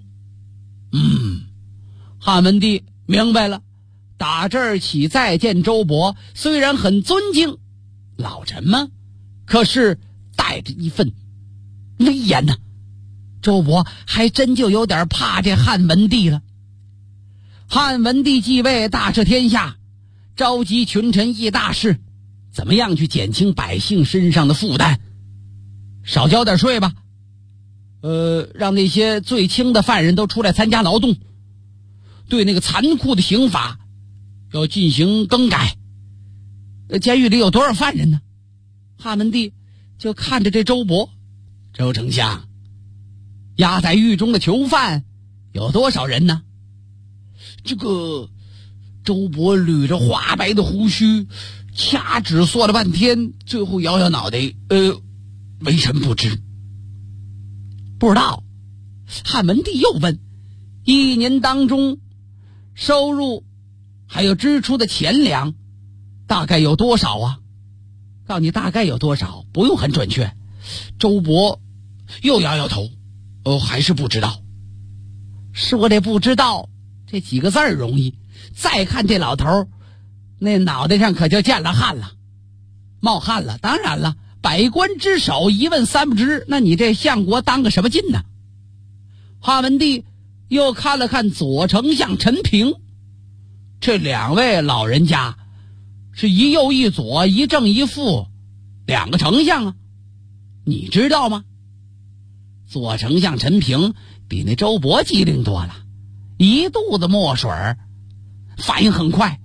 汉文帝明白了，打这儿起再见周勃，虽然很尊敬老臣嘛，可是带着一份威严呢。周勃还真就有点怕这汉文帝了。汉文帝继位，大赦天下，召集群臣议大事，怎么样去减轻百姓身上的负担？少交点税吧，让那些最轻的犯人都出来参加劳动，对那个残酷的刑法要进行更改。监狱里有多少犯人呢？汉文帝就看着这周勃，周丞相，押在狱中的囚犯有多少人呢？这个周勃捋着花白的胡须，掐指算了半天，最后摇摇脑袋，微臣不知。不知道。汉文帝又问，一年当中收入还有支出的钱粮大概有多少啊？告诉你大概有多少，不用很准确。周勃又摇摇头，还是不知道。说这不知道， 这几个字儿容易，再看这老头那脑袋上可就见了汗了，冒汗了。当然了，百官之首，一问三不知，那你这相国当个什么劲呢？汉文帝又看了看左丞相陈平，这两位老人家是一右一左，一正一负，两个丞相啊，你知道吗？左丞相陈平比那周勃机灵多了，一肚子墨水，反应很快。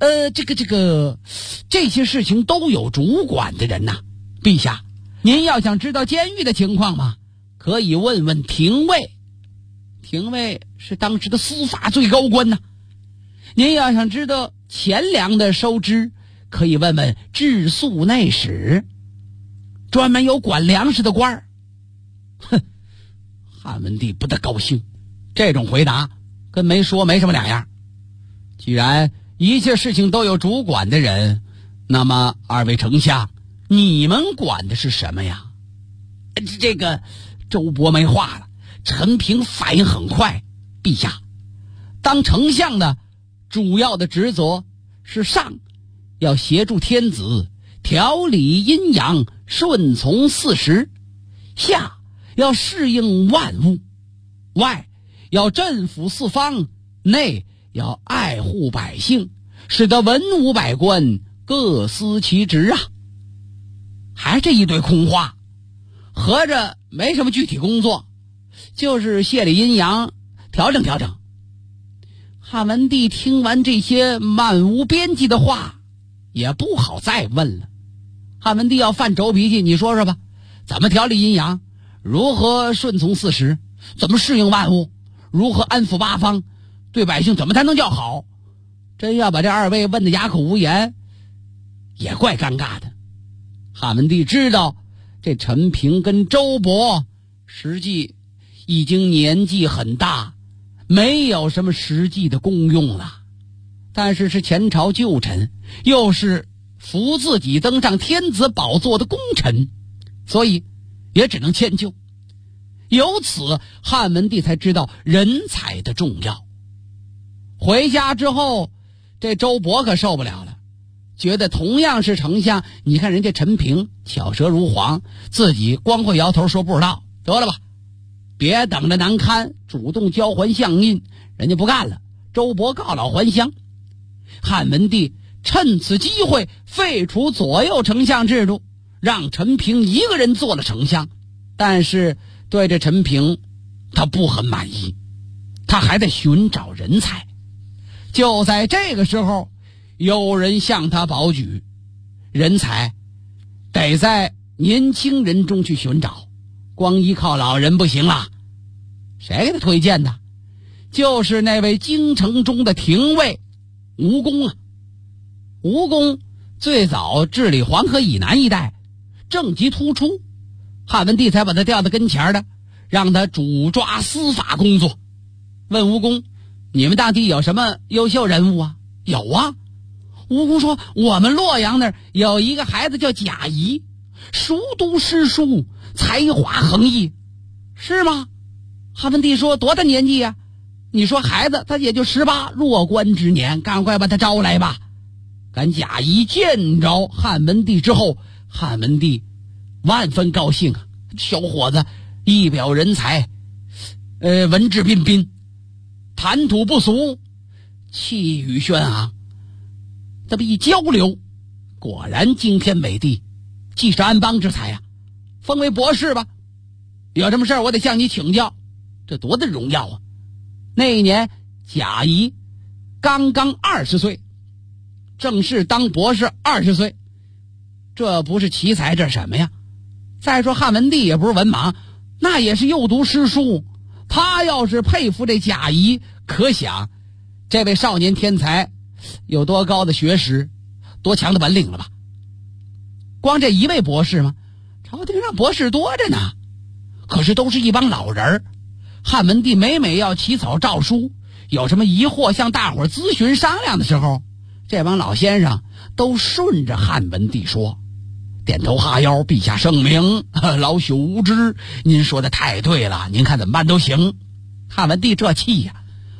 这些事情都有主管的人呐。陛下，您要想知道监狱的情况吗？可以问问廷尉，廷尉是当时的司法最高官呐。您要想知道钱粮的收支，可以问问治粟内史，专门有管粮食的官儿。哼，汉文帝不大高兴，这种回答跟没说没什么两样。既然一切事情都有主管的人，那么二位丞相，你们管的是什么呀？这个周勃没话了。陈平反应很快，陛下，当丞相的主要的职责是上要协助天子调理阴阳，顺从四时，下要适应万物，外要镇抚四方，内要爱护百姓，使得文武百官各司其职啊。还是一堆空话，合着没什么具体工作，就是谢理阴阳，调整调整。汉文帝听完这些漫无边际的话，也不好再问了。汉文帝要犯轴脾气，你说说吧，怎么调理阴阳，如何顺从四时，怎么适应万物，如何安抚八方，对百姓怎么才能叫好？真要把这二位问得哑口无言，也怪尴尬的。汉文帝知道这陈平跟周勃实际已经年纪很大，没有什么实际的功用了，但是是前朝旧臣，又是扶自己登上天子宝座的功臣，所以也只能迁就。由此汉文帝才知道人才的重要。回家之后，这周勃可受不了了，觉得同样是丞相，你看人家陈平巧舌如簧，自己光会摇头说不知道，得了吧，别等着难堪，主动交还相印。人家不干了，周勃告老还乡。汉文帝趁此机会废除左右丞相制度，让陈平一个人做了丞相。但是对这陈平他不很满意，他还在寻找人才。就在这个时候，有人向他保举，人才得在年轻人中去寻找，光依靠老人不行了。谁给他推荐的？就是那位京城中的廷尉吴公啊。吴公最早治理黄河以南一带，政绩突出，汉文帝才把他调到跟前的，让他主抓司法工作。问吴公，你们当地有什么优秀人物啊？有啊。吴公说，我们洛阳那儿有一个孩子叫贾谊，熟读诗书，才华横溢。是吗？汉文帝说，多大年纪啊？你说孩子，他也就18，弱冠之年，赶快把他招来吧。赶贾谊见着汉文帝之后，汉文帝万分高兴啊，小伙子一表人才，文质彬彬，谈吐不俗，气宇轩昂。这么一交流，果然惊天美地，既是安邦之才啊，封为博士吧。有什么事儿我得向你请教，这多大荣耀啊！那一年贾谊刚刚20岁，正式当博士20岁，这不是奇才，这是什么呀？再说汉文帝也不是文盲，那也是又读诗书，他要是佩服这贾谊，可想这位少年天才有多高的学识，多强的本领了吧？光这一位博士吗？朝廷上博士多着呢，可是都是一帮老人儿。汉文帝每要起草诏书，有什么疑惑向大伙儿咨询商量的时候，这帮老先生都顺着汉文帝说，点头哈腰，陛下圣明，老朽无知，您说的太对了，您看怎么办都行。汉文帝这气呀，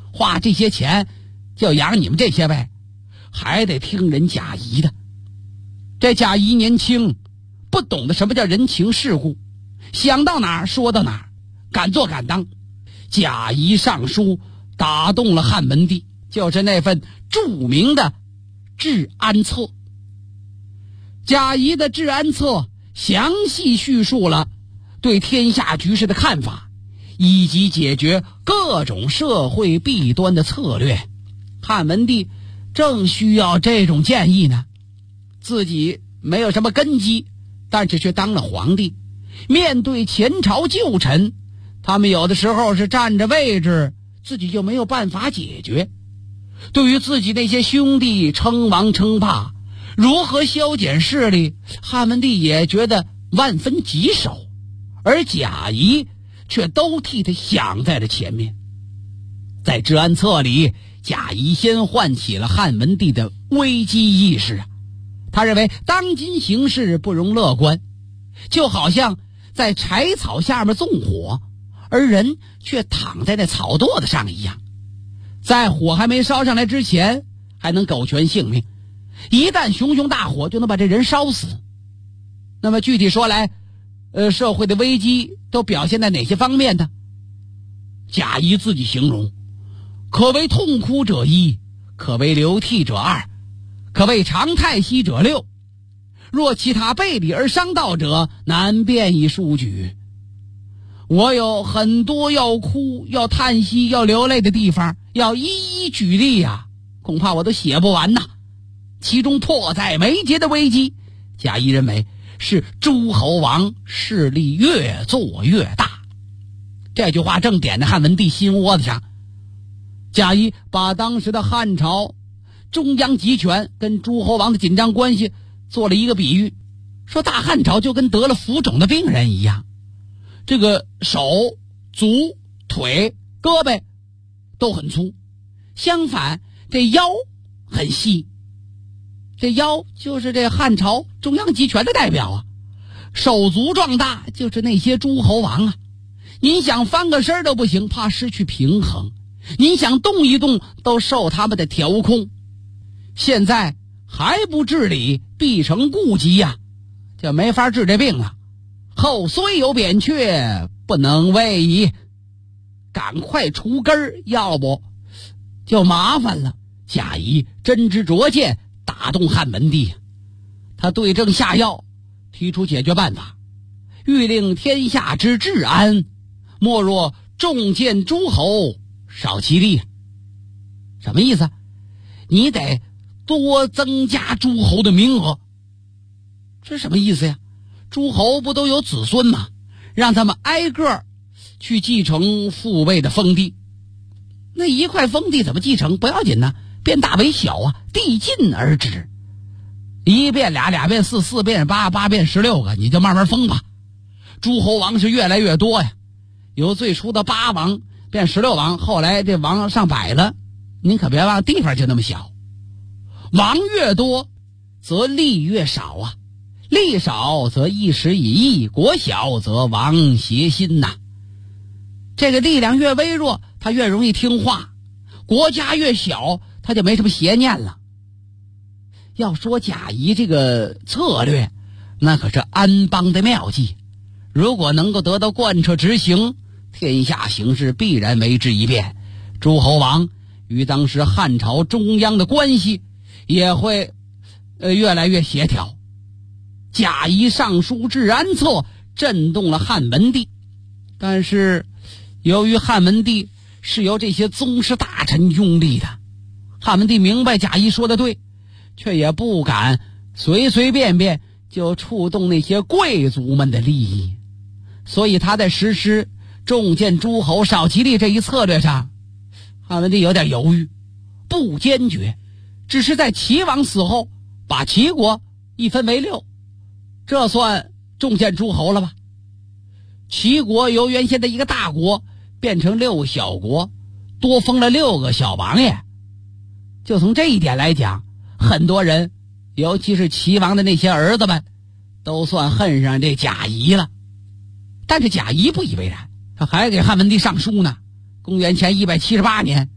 花这些钱就养你们这些呗，还得听人贾谊的。这贾谊年轻，不懂得什么叫人情世故，想到哪儿说到哪儿，敢做敢当。贾谊上书打动了汉文帝，就是那份著名的《治安策》。贾谊的《治安策》详细叙述了对天下局势的看法，以及解决各种社会弊端的策略。汉文帝正需要这种建议呢，自己没有什么根基，但是却当了皇帝，面对前朝旧臣，他们有的时候是占着位置，自己就没有办法解决。对于自己那些兄弟称王称霸，如何消减势力，汉文帝也觉得万分棘手，而贾谊却都替他想在了前面。在《治安策》里，贾谊先唤起了汉文帝的危机意识啊。他认为当今形势不容乐观，就好像在柴草下面纵火，而人却躺在那草垛子上一样，在火还没烧上来之前还能苟全性命，一旦熊熊大火就能把这人烧死。那么具体说来，社会的危机都表现在哪些方面呢？贾谊自己形容，可谓痛哭者一，可谓流涕者二，可谓长叹息者六，若其他背离而伤道者，难辨以数举。我有很多要哭要叹息要流泪的地方，要一一举例啊，恐怕我都写不完呐。其中迫在眉睫的危机，贾谊认为是诸侯王势力越做越大。这句话正点在汉文帝心窝子上。贾谊把当时的汉朝中央集权跟诸侯王的紧张关系做了一个比喻，说大汉朝就跟得了浮肿的病人一样，这个手、足、腿、胳膊都很粗，相反这腰很细。这腰就是这汉朝中央集权的代表啊，手足壮大就是那些诸侯王啊。您想翻个身都不行，怕失去平衡，您想动一动都受他们的调控。现在还不治理，必成痼疾呀，就没法治这病了。后虽有扁鹊，不能为矣，赶快除根儿，要不就麻烦了。贾谊真知灼见，打动汉文帝，他对症下药，提出解决办法，欲令天下之治安，莫若重建诸侯，少其力。什么意思？你得多增加诸侯的名额。这什么意思呀？诸侯不都有子孙吗？让他们挨个去继承父辈的封地。那一块封地怎么继承不要紧呢，变大为小啊，递进而止。一变俩，俩变四，四变八，八变16个，你就慢慢封吧。诸侯王是越来越多呀，由最初的8王变16王，后来这王上百了。您可别忘，地方就那么小，王越多则力越少啊，力少则一时以义，国小则王邪心呐。这个力量越微弱，他越容易听话，国家越小，他就没什么邪念了。要说贾谊这个策略，那可是安邦的妙计，如果能够得到贯彻执行，天下形势必然为之一变，诸侯王与当时汉朝中央的关系也会越来越协调。贾谊上书治安策，震动了汉文帝，但是由于汉文帝是由这些宗室大臣拥立的，汉文帝明白贾谊说的对，却也不敢随随便便就触动那些贵族们的利益，所以他在实施重建诸侯少其力这一策略上，汉文帝有点犹豫，不坚决，只是在齐王死后把齐国一分为6，这算重建诸侯了吧？齐国由原先的一个大国变成6小国，多封了6个小王爷。就从这一点来讲，很多人尤其是齐王的那些儿子们都算恨上这贾谊了。但是贾谊不以为然，他还给汉文帝上书呢。公元前178年，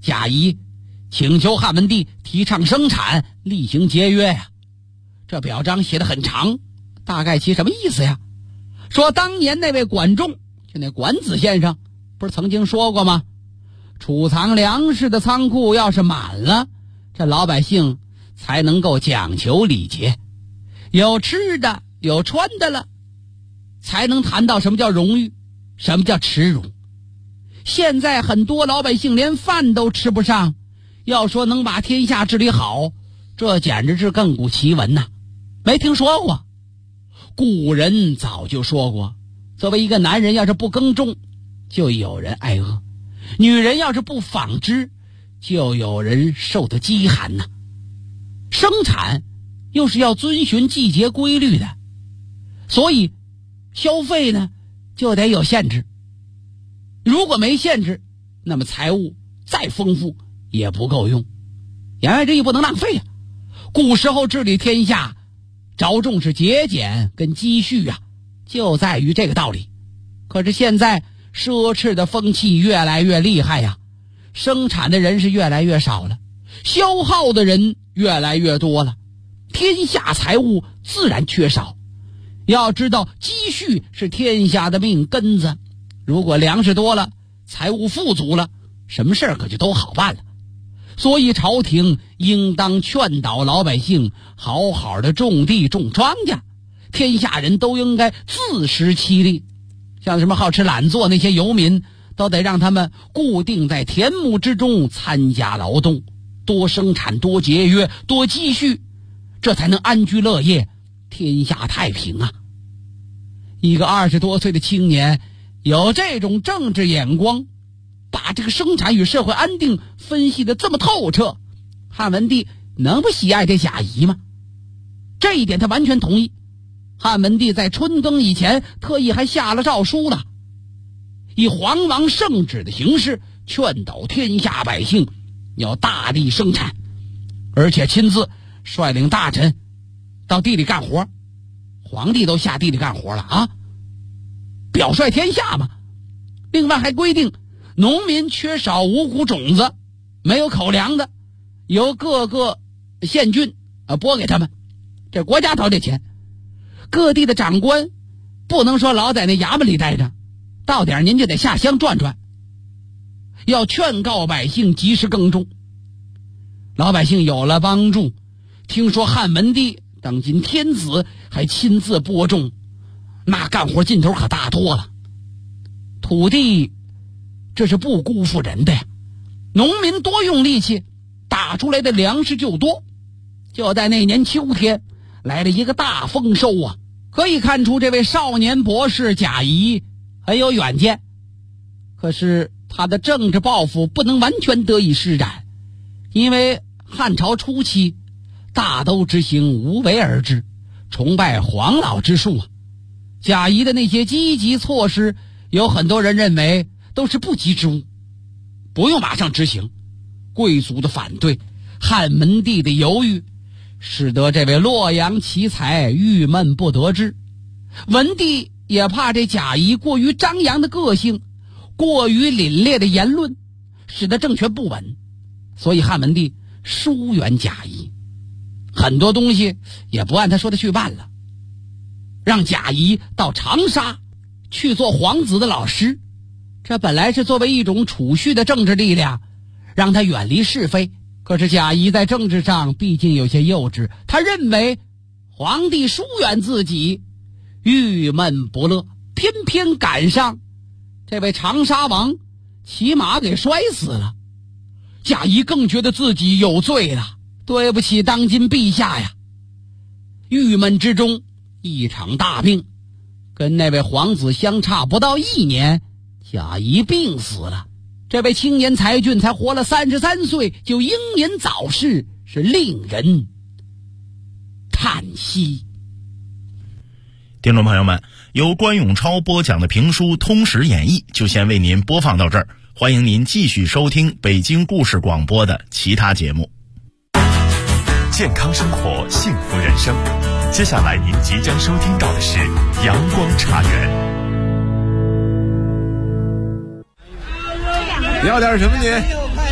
贾谊请求汉文帝提倡生产，厉行节约呀。这表彰写得很长，大概其什么意思呀？说当年那位管仲，就那管子先生，不是曾经说过吗？储藏粮食的仓库要是满了，这老百姓才能够讲求礼节，有吃的有穿的了，才能谈到什么叫荣誉，什么叫耻辱。现在很多老百姓连饭都吃不上，要说能把天下治理好，这简直是亘古奇闻呐，没听说过。古人早就说过，作为一个男人要是不耕种，就有人挨饿；女人要是不纺织，就有人受得饥寒呐。生产又是要遵循季节规律的，所以消费呢就得有限制。如果没限制，那么财物再丰富也不够用，言外之意不能浪费呀。古时候治理天下着重是节俭跟积蓄啊，就在于这个道理。可是现在奢侈的风气越来越厉害呀，生产的人是越来越少了，消耗的人越来越多了，天下财物自然缺少。要知道积蓄是天下的命根子，如果粮食多了，财物富足了，什么事儿可就都好办了。所以朝廷应当劝导老百姓好好的种地种庄稼，天下人都应该自食其力。像什么好吃懒做那些游民，都得让他们固定在田亩之中参加劳动，多生产多节约多积蓄，这才能安居乐业，天下太平啊。一个20多岁的青年有这种政治眼光，把这个生产与社会安定分析得这么透彻，汉文帝能不喜爱这贾谊吗？这一点他完全同意。汉文帝在春耕以前特意还下了诏书了，以皇王圣旨的形式劝导天下百姓要大力生产，而且亲自率领大臣到地里干活。皇帝都下地里干活了啊，表率天下嘛。另外还规定农民缺少五谷种子，没有口粮的，由各个县郡拨给他们，这国家掏这钱。各地的长官不能说老在那衙门里待着，到点您就得下乡转转，要劝告百姓及时耕种。老百姓有了帮助，听说汉文帝当今天子还亲自播种，那干活劲头可大多了。土地这是不辜负人的呀，农民多用力气，打出来的粮食就多。就在那年秋天来了一个大丰收啊，可以看出这位少年博士贾谊很有远见。可是他的政治抱负不能完全得以施展，因为汉朝初期大都执行无为而治，崇拜黄老之术啊。贾谊的那些积极措施，有很多人认为都是不吉之物，不用马上执行。贵族的反对，汉文帝的犹豫，使得这位洛阳奇才郁闷不得志。文帝也怕这贾谊过于张扬的个性，过于凛冽的言论，使得政权不稳，所以汉文帝疏远贾谊，很多东西也不按他说的去办了，让贾谊到长沙去做皇子的老师。这本来是作为一种储蓄的政治力量，让他远离是非。可是贾谊在政治上毕竟有些幼稚，他认为皇帝疏远自己，郁闷不乐，偏偏赶上这位长沙王骑马给摔死了。贾谊更觉得自己有罪了，对不起当今陛下呀。郁闷之中，一场大病，跟那位皇子相差不到1年，贾谊病死了。这位青年才俊才活了33岁就英年早逝，是令人叹息。 听众朋友们，由关永超播讲的评书《通史演义》就先为您播放到这儿，欢迎您继续收听北京故事广播的其他节目。 健康生活，幸福人生。接下来您即将收听到的是阳光茶园。 要点什么你？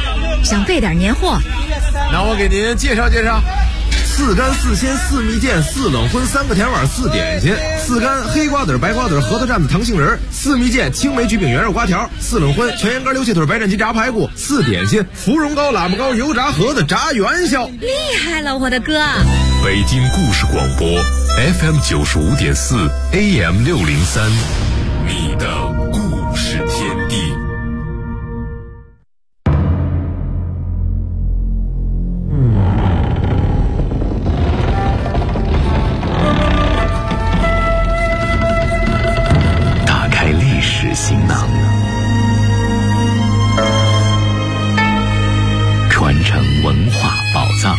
想备点年货。 那我给您介绍介绍：4干4鲜4蜜饯4冷荤3个甜碗4点心，4干黑瓜子白瓜子核桃蘸子糖杏仁，4蜜饯青梅橘饼圆肉瓜条，4冷荤全羊肝溜蟹腿白斩鸡炸排骨，4点心芙蓉糕喇叭糕油炸盒子炸元宵。 厉害了，我的哥！ 北京故事广播 FM 95.4 AM 603，你的故事天地。打开历史行囊，传承文化宝藏。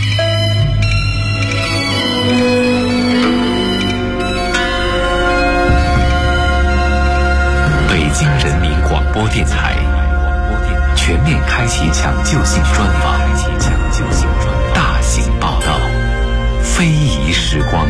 北京人民广播电台全面开启抢救性专访，大型报道，非遗时光。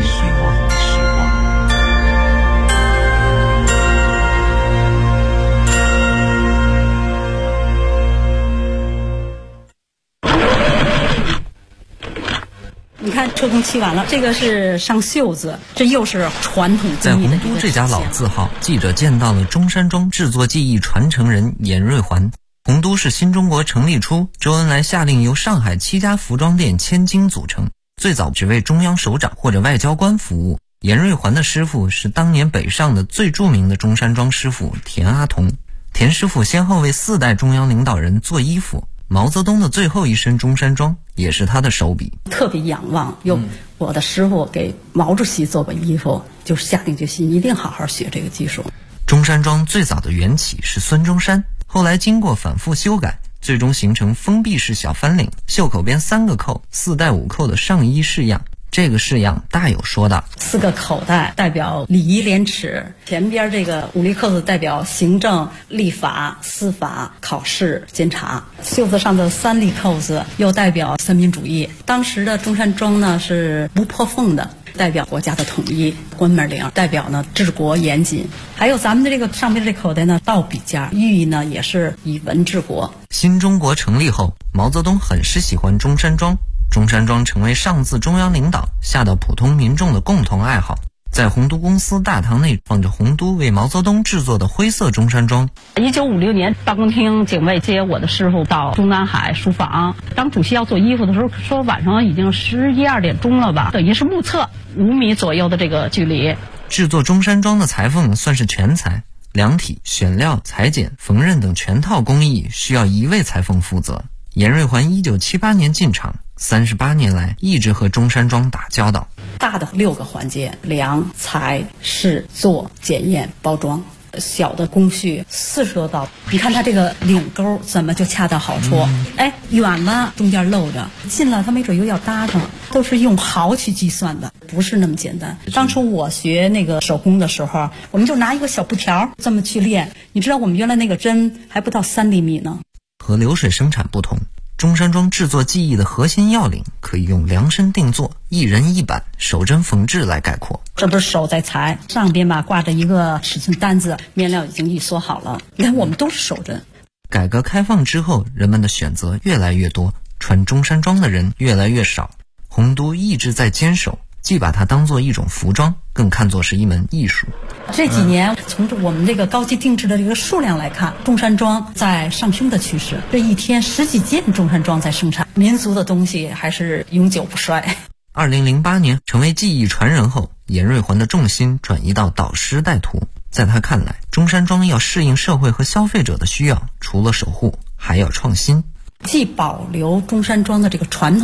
你看车工漆完了，这个是上袖子，这又是传统在洪都这家老字号，记者见到了中山装制作技艺传承人严瑞环。洪都是新中国成立初，周恩来下令由上海7家服装店千金组成，最早只为中央首长或者外交官服务。严瑞环的师傅是当年北上的最著名的中山装师傅田阿童。田师傅先后为4代中央领导人做衣服，毛泽东的最后一身中山装也是他的手笔。 特别仰望，我的师傅给毛主席做过衣服，就下定决心一定好好学这个技术。 中山装最早的缘起是孙中山，后来经过反复修改，最终形成封闭式小翻领，袖口边3个扣，4带5扣的上衣式样。这个式样大有说道 ，4个口袋代表礼仪廉耻，前边这个5粒扣子代表行政、立法、司法、考试、监察，袖子上的3粒扣子又代表三民主义。当时的中山装呢是不破缝的，代表国家的统一。关门领代表呢治国严谨，还有咱们的这个上边这口袋呢倒笔架，寓意呢也是以文治国。 新中国成立后，毛泽东很是喜欢中山装，中山装成为上自中央领导下到普通民众的共同爱好。在洪都公司大堂内放着洪都为毛泽东制作的灰色中山装。 1956年，办公厅警卫接我的师傅到中南海书房，当主席要做衣服的时候，说晚上已经11、12点钟了吧，等于是目测5米左右的这个距离。 制作中山装的裁缝算是全才，量体、选料、裁剪、缝纫等全套工艺需要1位裁缝负责。严瑞环1978年进场，38年来一直和中山装打交道。 大的6个环节：量、裁、试、做、检验、包装。小的工序40多道，你看它这个领钩怎么就恰到好处？远了中间漏着，近了它没准又要搭上，都是用毫去计算的，不是那么简单。当初我学那个手工的时候，我们就拿一个小布条这么去练，你知道我们原来那个针还不到3厘米呢。 和流水生产不同，中山装制作技艺的核心要领可以用量身定做、一人一板、手针缝制来概括。 这不是手在裁，上边吧挂着一个尺寸单子，面料已经预缩好了。你看我们都是手针。 改革开放之后，人们的选择越来越多，穿中山装的人越来越少。洪都一直在坚守，既把它当作一种服装，更看作是一门艺术。 这几年从我们这个高级定制的这个数量来看，中山装在上升的趋势。这一天10几件中山装在生产，民族的东西还是永久不衰。 2008年成为技艺传人后，严瑞环的重心转移到导师带徒。在他看来，中山装要适应社会和消费者的需要，除了守护，还要创新， 既保留中山装的这个传统